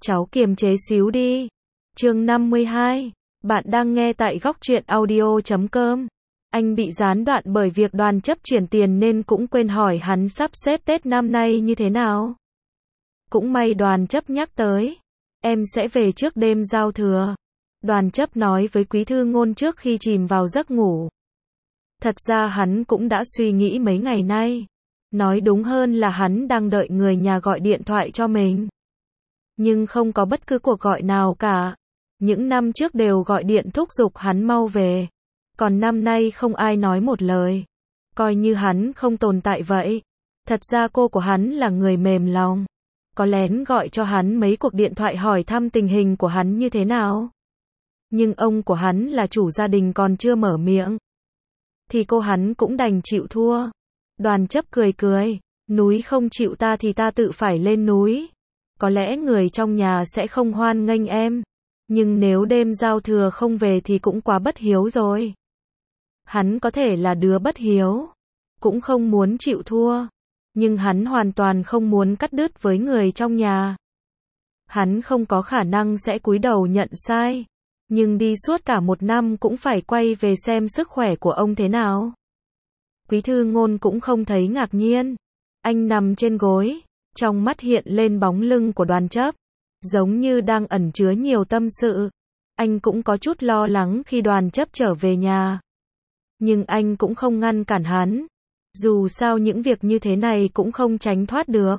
cháu kiềm chế xíu đi. Chương 52. Bạn đang nghe tại góc truyện audio.com. Anh bị gián đoạn bởi việc Đoàn Chấp chuyển tiền nên cũng quên hỏi hắn sắp xếp Tết năm nay như thế nào. Cũng may Đoàn Chấp nhắc tới. Em sẽ về trước đêm giao thừa. Đoàn Chấp nói với Quý Thư Ngôn trước khi chìm vào giấc ngủ. Thật ra hắn cũng đã suy nghĩ mấy ngày nay. Nói đúng hơn là hắn đang đợi người nhà gọi điện thoại cho mình. Nhưng không có bất cứ cuộc gọi nào cả. Những năm trước đều gọi điện thúc giục hắn mau về. Còn năm nay không ai nói một lời. Coi như hắn không tồn tại vậy. Thật ra cô của hắn là người mềm lòng. Có lén gọi cho hắn mấy cuộc điện thoại hỏi thăm tình hình của hắn như thế nào. Nhưng ông của hắn là chủ gia đình còn chưa mở miệng. Thì cô hắn cũng đành chịu thua. Đoàn Chấp cười cười. Núi không chịu ta thì ta tự phải lên núi. Có lẽ người trong nhà sẽ không hoan nghênh em. Nhưng nếu đêm giao thừa không về thì cũng quá bất hiếu rồi. Hắn có thể là đứa bất hiếu. Cũng không muốn chịu thua. Nhưng hắn hoàn toàn không muốn cắt đứt với người trong nhà. Hắn không có khả năng sẽ cúi đầu nhận sai. Nhưng đi suốt cả một năm cũng phải quay về xem sức khỏe của ông thế nào. Quý Thư Ngôn cũng không thấy ngạc nhiên. Anh nằm trên gối. Trong mắt hiện lên bóng lưng của Đoàn Chấp. Giống như đang ẩn chứa nhiều tâm sự. Anh cũng có chút lo lắng khi Đoàn Chấp trở về nhà. Nhưng anh cũng không ngăn cản hắn. Dù sao những việc như thế này cũng không tránh thoát được.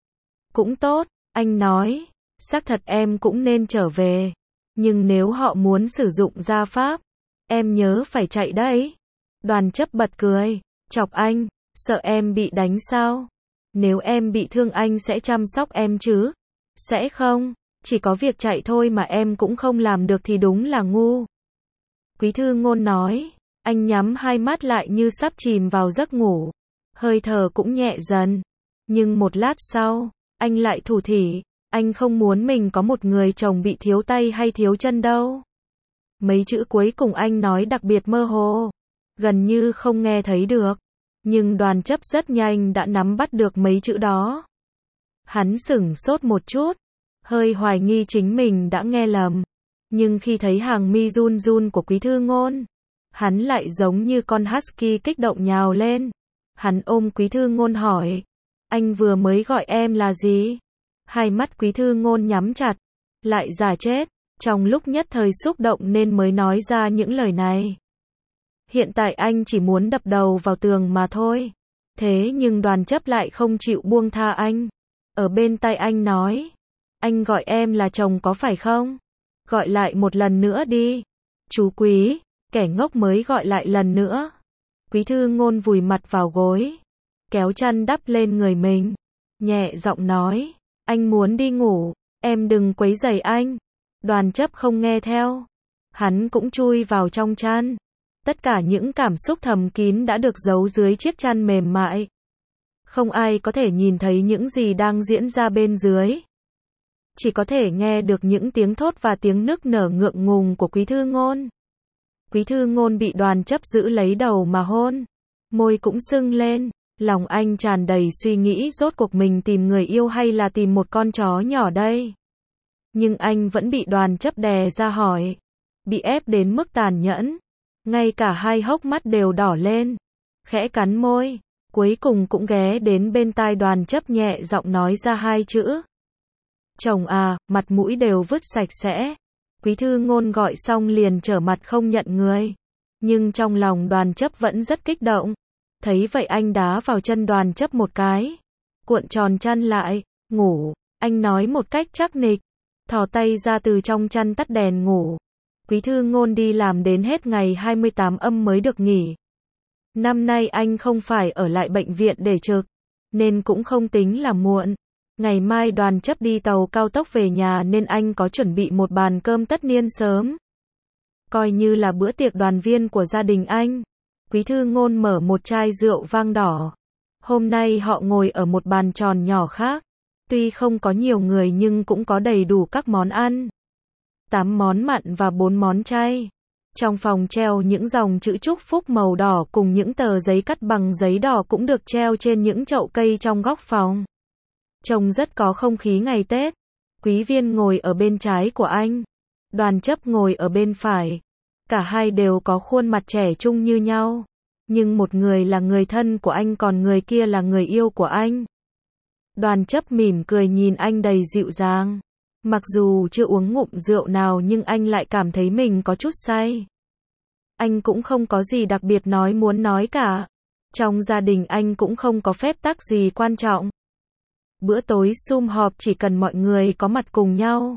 Cũng tốt, anh nói. Xác thật em cũng nên trở về. Nhưng nếu họ muốn sử dụng gia pháp, em nhớ phải chạy đấy. Đoàn Chấp bật cười. Chọc anh, sợ em bị đánh sao? Nếu em bị thương anh sẽ chăm sóc em chứ? Sẽ không, chỉ có việc chạy thôi mà em cũng không làm được thì đúng là ngu. Quý Thư Ngôn nói, anh nhắm hai mắt lại như sắp chìm vào giấc ngủ. Hơi thở cũng nhẹ dần. Nhưng một lát sau, anh lại thủ thỉ, anh không muốn mình có một người chồng bị thiếu tay hay thiếu chân đâu. Mấy chữ cuối cùng anh nói đặc biệt mơ hồ, gần như không nghe thấy được. Nhưng Đoàn Chấp rất nhanh đã nắm bắt được mấy chữ đó. Hắn sửng sốt một chút, hơi hoài nghi chính mình đã nghe lầm. Nhưng khi thấy hàng mi run run của Quý Thư Ngôn, hắn lại giống như con husky kích động nhào lên. Hắn ôm Quý Thư Ngôn hỏi, anh vừa mới gọi em là gì? Hai mắt Quý Thư Ngôn nhắm chặt, lại giả chết, trong lúc nhất thời xúc động nên mới nói ra những lời này. Hiện tại anh chỉ muốn đập đầu vào tường mà thôi. Thế nhưng Đoàn Chấp lại không chịu buông tha anh. Ở bên tai anh nói, anh gọi em là chồng có phải không? Gọi lại một lần nữa đi. Chú Quý, kẻ ngốc mới gọi lại lần nữa. Quý Thư Ngôn vùi mặt vào gối, kéo chăn đắp lên người mình, nhẹ giọng nói, anh muốn đi ngủ, em đừng quấy rầy anh. Đoàn Chấp không nghe theo. Hắn cũng chui vào trong chăn. Tất cả những cảm xúc thầm kín đã được giấu dưới chiếc chăn mềm mại. Không ai có thể nhìn thấy những gì đang diễn ra bên dưới. Chỉ có thể nghe được những tiếng thốt và tiếng nức nở ngượng ngùng của Quý Thư Ngôn. Quý Thư Ngôn bị Đoàn Chấp giữ lấy đầu mà hôn. Môi cũng sưng lên. Lòng anh tràn đầy suy nghĩ rốt cuộc mình tìm người yêu hay là tìm một con chó nhỏ đây. Nhưng anh vẫn bị Đoàn Chấp đè ra hỏi. Bị ép đến mức tàn nhẫn. Ngay cả hai hốc mắt đều đỏ lên. Khẽ cắn môi. Cuối cùng cũng ghé đến bên tai Đoàn Chấp nhẹ giọng nói ra hai chữ. Chồng à, mặt mũi đều vứt sạch sẽ. Quý Thư Ngôn gọi xong liền trở mặt không nhận người. Nhưng trong lòng Đoàn Chấp vẫn rất kích động. Thấy vậy anh đá vào chân Đoàn Chấp một cái. Cuộn tròn chăn lại, ngủ. Anh nói một cách chắc nịch. Thò tay ra từ trong chăn tắt đèn ngủ. Quý Thư Ngôn đi làm đến hết ngày 28 âm mới được nghỉ. Năm nay anh không phải ở lại bệnh viện để trực, nên cũng không tính là muộn. Ngày mai Đoàn Chấp đi tàu cao tốc về nhà nên anh có chuẩn bị một bàn cơm tất niên sớm. Coi như là bữa tiệc đoàn viên của gia đình anh. Quý Thư Ngôn mở một chai rượu vang đỏ. Hôm nay họ ngồi ở một bàn tròn nhỏ khác. Tuy không có nhiều người nhưng cũng có đầy đủ các món ăn. 8 món mặn và 4 món chay. Trong phòng treo những dòng chữ chúc phúc màu đỏ cùng những tờ giấy cắt bằng giấy đỏ cũng được treo trên những chậu cây trong góc phòng. Trông rất có không khí ngày Tết. Quý Viên ngồi ở bên trái của anh. Đoàn Chấp ngồi ở bên phải. Cả hai đều có khuôn mặt trẻ trung như nhau. Nhưng một người là người thân của anh còn người kia là người yêu của anh. Đoàn Chấp mỉm cười nhìn anh đầy dịu dàng. Mặc dù chưa uống ngụm rượu nào nhưng anh lại cảm thấy mình có chút say. Anh cũng không có gì đặc biệt muốn nói cả. Trong gia đình anh cũng không có phép tắc gì quan trọng. Bữa tối sum họp chỉ cần mọi người có mặt cùng nhau.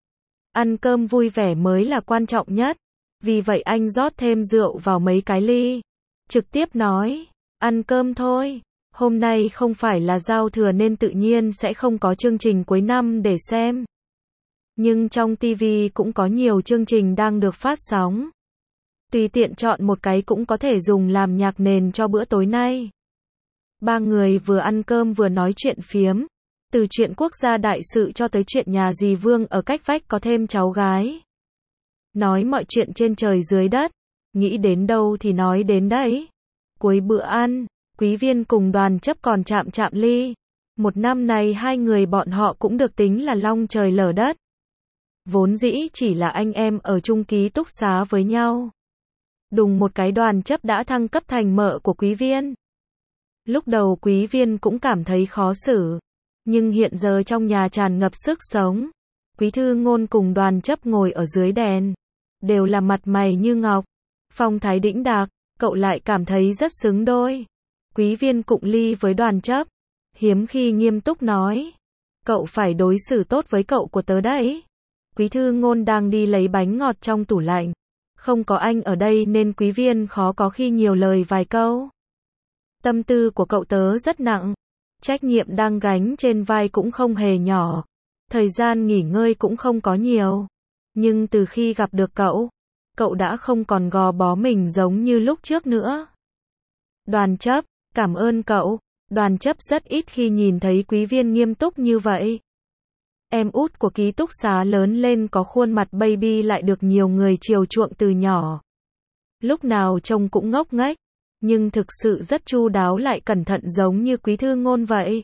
Ăn cơm vui vẻ mới là quan trọng nhất. Vì vậy anh rót thêm rượu vào mấy cái ly. Trực tiếp nói, ăn cơm thôi. Hôm nay không phải là giao thừa nên tự nhiên sẽ không có chương trình cuối năm để xem. Nhưng trong TV cũng có nhiều chương trình đang được phát sóng. Tùy tiện chọn một cái cũng có thể dùng làm nhạc nền cho bữa tối nay. Ba người vừa ăn cơm vừa nói chuyện phiếm. Từ chuyện quốc gia đại sự cho tới chuyện nhà dì Vương ở cách vách có thêm cháu gái. Nói mọi chuyện trên trời dưới đất. Nghĩ đến đâu thì nói đến đấy. Cuối bữa ăn, Quý Viên cùng Đoàn Chấp còn chạm ly. Một năm này hai người bọn họ cũng được tính là long trời lở đất. Vốn dĩ chỉ là anh em ở chung ký túc xá với nhau. Đùng một cái Đoàn Chấp đã thăng cấp thành mợ của Quý Viên. Lúc đầu Quý Viên cũng cảm thấy khó xử. Nhưng hiện giờ trong nhà tràn ngập sức sống. Quý Thư Ngôn cùng Đoàn Chấp ngồi ở dưới đèn. Đều là mặt mày như ngọc. Phong thái đĩnh đạc, cậu lại cảm thấy rất xứng đôi. Quý Viên cụng ly với Đoàn Chấp. Hiếm khi nghiêm túc nói. Cậu phải đối xử tốt với cậu của tớ đấy. Quý Thư Ngôn đang đi lấy bánh ngọt trong tủ lạnh. Không có anh ở đây nên Quý Viên khó có khi nhiều lời vài câu. Tâm tư của cậu tớ rất nặng. Trách nhiệm đang gánh trên vai cũng không hề nhỏ. Thời gian nghỉ ngơi cũng không có nhiều. Nhưng từ khi gặp được cậu đã không còn gò bó mình giống như lúc trước nữa. Đoàn Chấp, cảm ơn cậu. Đoàn Chấp rất ít khi nhìn thấy Quý Viên nghiêm túc như vậy. Em út của ký túc xá lớn lên có khuôn mặt baby lại được nhiều người chiều chuộng từ nhỏ. Lúc nào trông cũng ngốc nghếch, nhưng thực sự rất chu đáo lại cẩn thận giống như Quý Thư Ngôn vậy.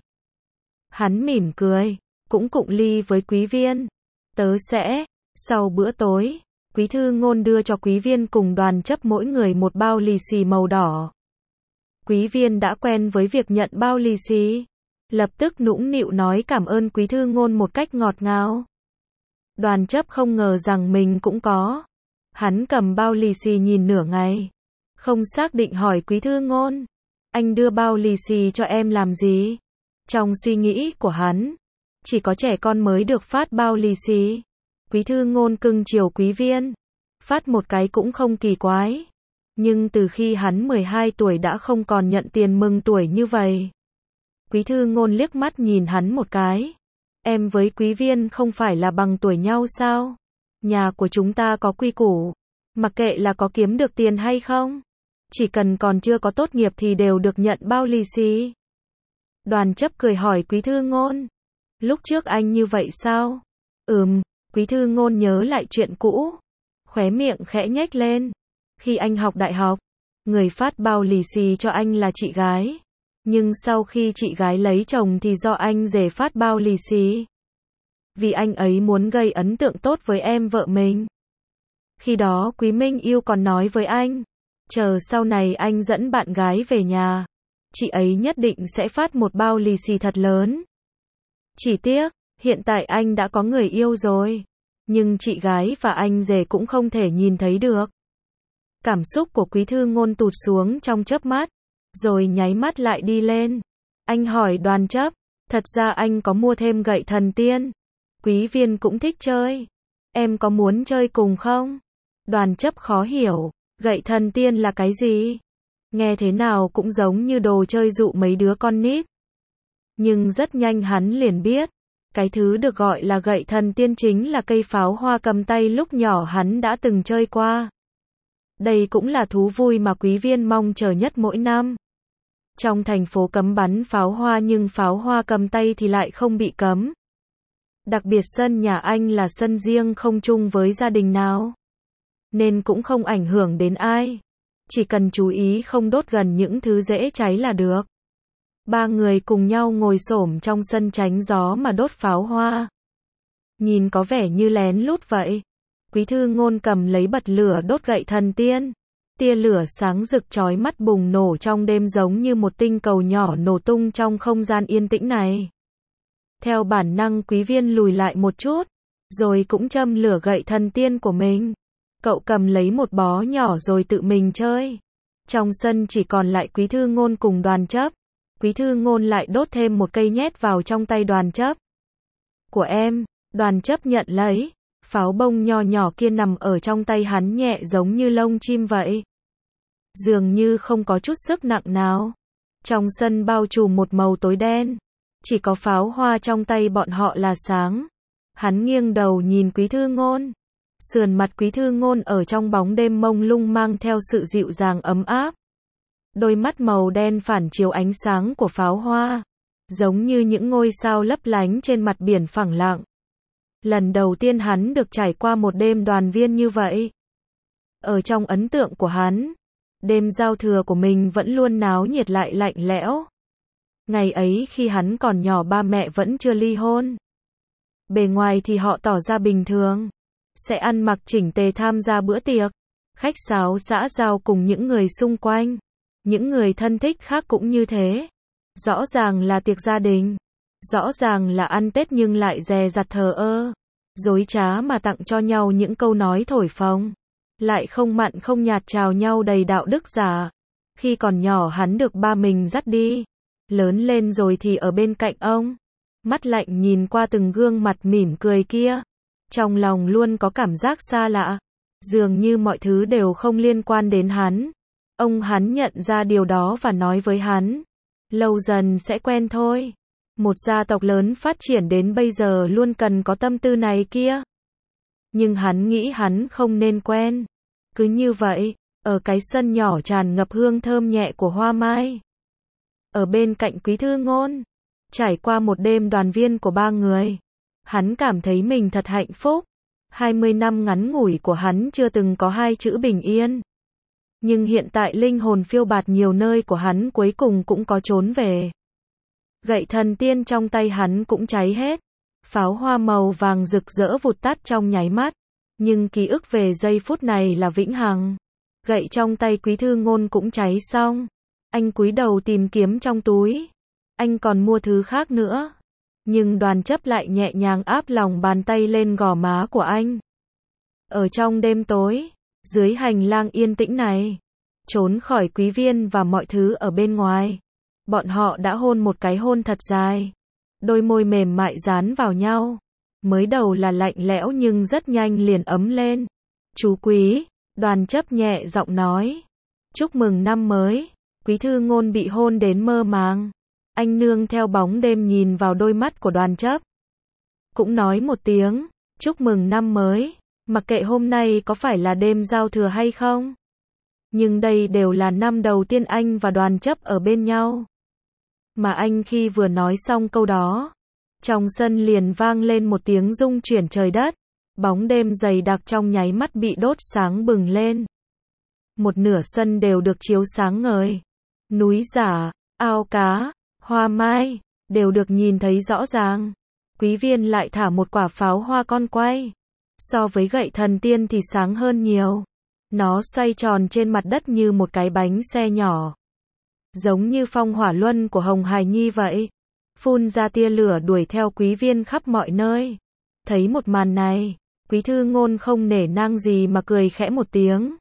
Hắn mỉm cười, cũng cụng ly với Quý Viên. Tớ sẽ, sau bữa tối, Quý Thư Ngôn đưa cho Quý Viên cùng Đoàn Chấp mỗi người một bao lì xì màu đỏ. Quý Viên đã quen với việc nhận bao lì xì. Lập tức nũng nịu nói cảm ơn Quý Thư Ngôn một cách ngọt ngào. Đoàn Chấp không ngờ rằng mình cũng có. Hắn cầm bao lì xì nhìn nửa ngày. Không xác định hỏi Quý Thư Ngôn. Anh đưa bao lì xì cho em làm gì? Trong suy nghĩ của hắn, chỉ có trẻ con mới được phát bao lì xì. Quý Thư Ngôn cưng chiều Quý Viên. Phát một cái cũng không kỳ quái. Nhưng từ khi hắn 12 tuổi đã không còn nhận tiền mừng tuổi như vậy. Quý Thư Ngôn liếc mắt nhìn hắn một cái. Em với Quý Viên không phải là bằng tuổi nhau sao? Nhà của chúng ta có quy củ. Mặc kệ là có kiếm được tiền hay không. Chỉ cần còn chưa có tốt nghiệp thì đều được nhận bao lì xì. Đoàn Chấp cười hỏi Quý Thư Ngôn. Lúc trước anh như vậy sao? Quý Thư Ngôn nhớ lại chuyện cũ. Khóe miệng khẽ nhếch lên. Khi anh học đại học, người phát bao lì xì cho anh là chị gái. Nhưng sau khi chị gái lấy chồng thì do anh rể phát bao lì xì. Vì anh ấy muốn gây ấn tượng tốt với em vợ mình. Khi đó Quý Minh Yêu còn nói với anh. Chờ sau này anh dẫn bạn gái về nhà. Chị ấy nhất định sẽ phát một bao lì xì thật lớn. Chỉ tiếc, hiện tại anh đã có người yêu rồi. Nhưng chị gái và anh rể cũng không thể nhìn thấy được. Cảm xúc của Quý Thư Ngôn tụt xuống trong chớp mắt. Rồi nháy mắt lại đi lên. Anh hỏi Đoàn Chấp. Thật ra anh có mua thêm gậy thần tiên. Quý Viên cũng thích chơi. Em có muốn chơi cùng không? Đoàn Chấp khó hiểu. Gậy thần tiên là cái gì? Nghe thế nào cũng giống như đồ chơi dụ mấy đứa con nít. Nhưng rất nhanh hắn liền biết. Cái thứ được gọi là gậy thần tiên chính là cây pháo hoa cầm tay lúc nhỏ hắn đã từng chơi qua. Đây cũng là thú vui mà Quý Viên mong chờ nhất mỗi năm. Trong thành phố cấm bắn pháo hoa nhưng pháo hoa cầm tay thì lại không bị cấm. Đặc biệt sân nhà anh là sân riêng không chung với gia đình nào. Nên cũng không ảnh hưởng đến ai. Chỉ cần chú ý không đốt gần những thứ dễ cháy là được. Ba người cùng nhau ngồi xổm trong sân tránh gió mà đốt pháo hoa. nhìn có vẻ như lén lút vậy. Quý Thư Ngôn cầm lấy bật lửa đốt gậy thần tiên. Tia lửa sáng rực chói mắt bùng nổ trong đêm giống như một tinh cầu nhỏ nổ tung trong không gian yên tĩnh này. Theo bản năng Quý Viên lùi lại một chút, rồi cũng châm lửa gậy thần tiên của mình. Cậu cầm lấy một bó nhỏ rồi tự mình chơi. Trong sân chỉ còn lại Quý Thư Ngôn cùng Đoàn Chấp. Quý Thư Ngôn lại đốt thêm một cây nhét vào trong tay Đoàn Chấp. Của em, Đoàn Chấp nhận lấy. Pháo bông nho nhỏ kia nằm ở trong tay hắn nhẹ giống như lông chim vậy. Dường như không có chút sức nặng nào. Trong sân bao trùm một màu tối đen. Chỉ có pháo hoa trong tay bọn họ là sáng. Hắn nghiêng đầu nhìn Quý Thư Ngôn. Sườn mặt Quý Thư Ngôn ở trong bóng đêm mông lung mang theo sự dịu dàng ấm áp. Đôi mắt màu đen phản chiếu ánh sáng của pháo hoa. Giống như những ngôi sao lấp lánh trên mặt biển phẳng lặng. Lần đầu tiên hắn được trải qua một đêm đoàn viên như vậy. Ở trong ấn tượng của hắn, đêm giao thừa của mình vẫn luôn náo nhiệt lại lạnh lẽo. Ngày ấy khi hắn còn nhỏ ba mẹ vẫn chưa ly hôn. Bề ngoài thì họ tỏ ra bình thường. Sẽ ăn mặc chỉnh tề tham gia bữa tiệc. Khách sáo xã giao cùng những người xung quanh. Những người thân thích khác cũng như thế. Rõ ràng là tiệc gia đình. Rõ ràng là ăn Tết nhưng lại dè dặt thờ ơ. Dối trá mà tặng cho nhau những câu nói thổi phồng. Lại không mặn không nhạt chào nhau đầy đạo đức giả. Khi còn nhỏ hắn được ba mình dắt đi. Lớn lên rồi thì ở bên cạnh ông. Mắt lạnh nhìn qua từng gương mặt mỉm cười kia. Trong lòng luôn có cảm giác xa lạ. Dường như mọi thứ đều không liên quan đến hắn. Ông hắn nhận ra điều đó và nói với hắn. Lâu dần sẽ quen thôi. Một gia tộc lớn phát triển đến bây giờ luôn cần có tâm tư này kia. Nhưng hắn nghĩ hắn không nên quen. Cứ như vậy, ở cái sân nhỏ tràn ngập hương thơm nhẹ của hoa mai. Ở bên cạnh Quý Thư Ngôn. Trải qua một đêm đoàn viên của ba người. Hắn cảm thấy mình thật hạnh phúc. 20 năm ngắn ngủi của hắn chưa từng có hai chữ bình yên. Nhưng hiện tại linh hồn phiêu bạt nhiều nơi của hắn cuối cùng cũng có trốn về. Gậy thần tiên trong tay hắn cũng cháy hết. Pháo hoa màu vàng rực rỡ vụt tắt trong nháy mắt. Nhưng ký ức về giây phút này là vĩnh hằng. Gậy trong tay Quý Thư Ngôn cũng cháy xong. Anh cúi đầu tìm kiếm trong túi. Anh còn mua thứ khác nữa. Nhưng Đoàn Chấp lại nhẹ nhàng áp lòng bàn tay lên gò má của anh. Ở trong đêm tối, dưới hành lang yên tĩnh này, trốn khỏi Quý Viên và mọi thứ ở bên ngoài, bọn họ đã hôn một cái hôn thật dài. Đôi môi mềm mại dán vào nhau. Mới đầu là lạnh lẽo nhưng rất nhanh liền ấm lên. Chú Quý, Đoàn Chấp nhẹ giọng nói. Chúc mừng năm mới. Quý Thư Ngôn bị hôn đến mơ màng. Anh nương theo bóng đêm nhìn vào đôi mắt của Đoàn Chấp. Cũng nói một tiếng, chúc mừng năm mới, mặc kệ hôm nay có phải là đêm giao thừa hay không. Nhưng đây đều là năm đầu tiên anh và Đoàn Chấp ở bên nhau. Mà anh khi vừa nói xong câu đó, trong sân liền vang lên một tiếng rung chuyển trời đất. Bóng đêm dày đặc trong nháy mắt bị đốt sáng bừng lên. Một nửa sân đều được chiếu sáng ngời. Núi giả, ao cá, hoa mai, đều được nhìn thấy rõ ràng. Quý Viên lại thả một quả pháo hoa con quay. So với gậy thần tiên thì sáng hơn nhiều. Nó xoay tròn trên mặt đất như một cái bánh xe nhỏ. Giống như phong hỏa luân của Hồng Hải Nhi vậy. Phun ra tia lửa đuổi theo Quý Viên khắp mọi nơi. Thấy một màn này, Quý Thư Ngôn không nể nang gì mà cười khẽ một tiếng.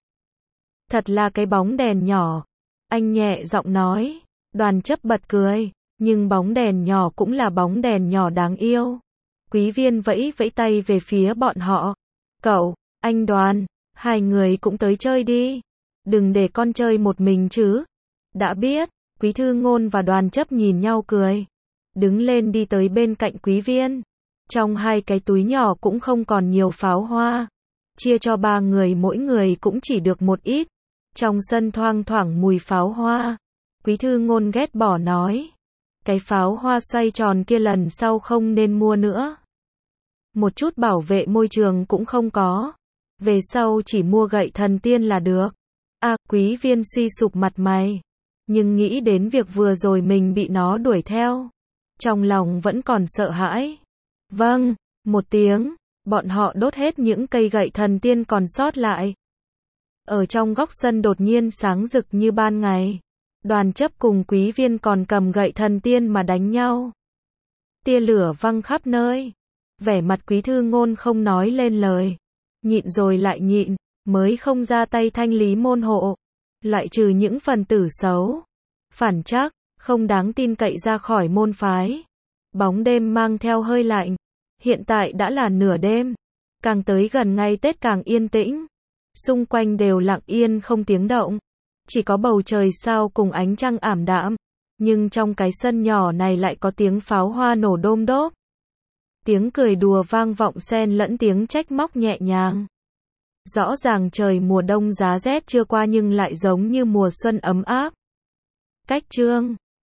Thật là cái bóng đèn nhỏ. Anh nhẹ giọng nói. Đoàn Chấp bật cười. Nhưng bóng đèn nhỏ cũng là bóng đèn nhỏ đáng yêu. Quý Viên vẫy vẫy tay về phía bọn họ. Cậu, anh Đoàn, hai người cũng tới chơi đi. Đừng để con chơi một mình chứ. Đã biết. Quý Thư Ngôn và Đoàn Chấp nhìn nhau cười. Đứng lên đi tới bên cạnh Quý Viên. Trong hai cái túi nhỏ cũng không còn nhiều pháo hoa. Chia cho ba người mỗi người cũng chỉ được một ít. Trong sân thoang thoảng mùi pháo hoa. Quý Thư Ngôn ghét bỏ nói. Cái pháo hoa xoay tròn kia lần sau không nên mua nữa. Một chút bảo vệ môi trường cũng không có. Về sau chỉ mua gậy thần tiên là được. Quý Viên suy sụp mặt mày. Nhưng nghĩ đến việc vừa rồi mình bị nó đuổi theo. Trong lòng vẫn còn sợ hãi. Vâng, một tiếng, bọn họ đốt hết những cây gậy thần tiên còn sót lại. Ở trong góc sân đột nhiên sáng rực như ban ngày. Đoàn chấp cùng Quý Viên còn cầm gậy thần tiên mà đánh nhau. Tia lửa văng khắp nơi. Vẻ mặt Quý Thư Ngôn không nói lên lời. Nhịn rồi lại nhịn, mới không ra tay thanh lý môn hộ. Loại trừ những phần tử xấu, phản trắc, không đáng tin cậy ra khỏi môn phái. Bóng đêm mang theo hơi lạnh. Hiện tại đã là nửa đêm. Càng tới gần ngày Tết càng yên tĩnh. Xung quanh đều lặng yên không tiếng động. Chỉ có bầu trời sao cùng ánh trăng ảm đạm. Nhưng trong cái sân nhỏ này lại có tiếng pháo hoa nổ đôm đốp. Tiếng cười đùa vang vọng xen lẫn tiếng trách móc nhẹ nhàng. Rõ ràng trời mùa đông giá rét chưa qua nhưng lại giống như mùa xuân ấm áp. Cách chương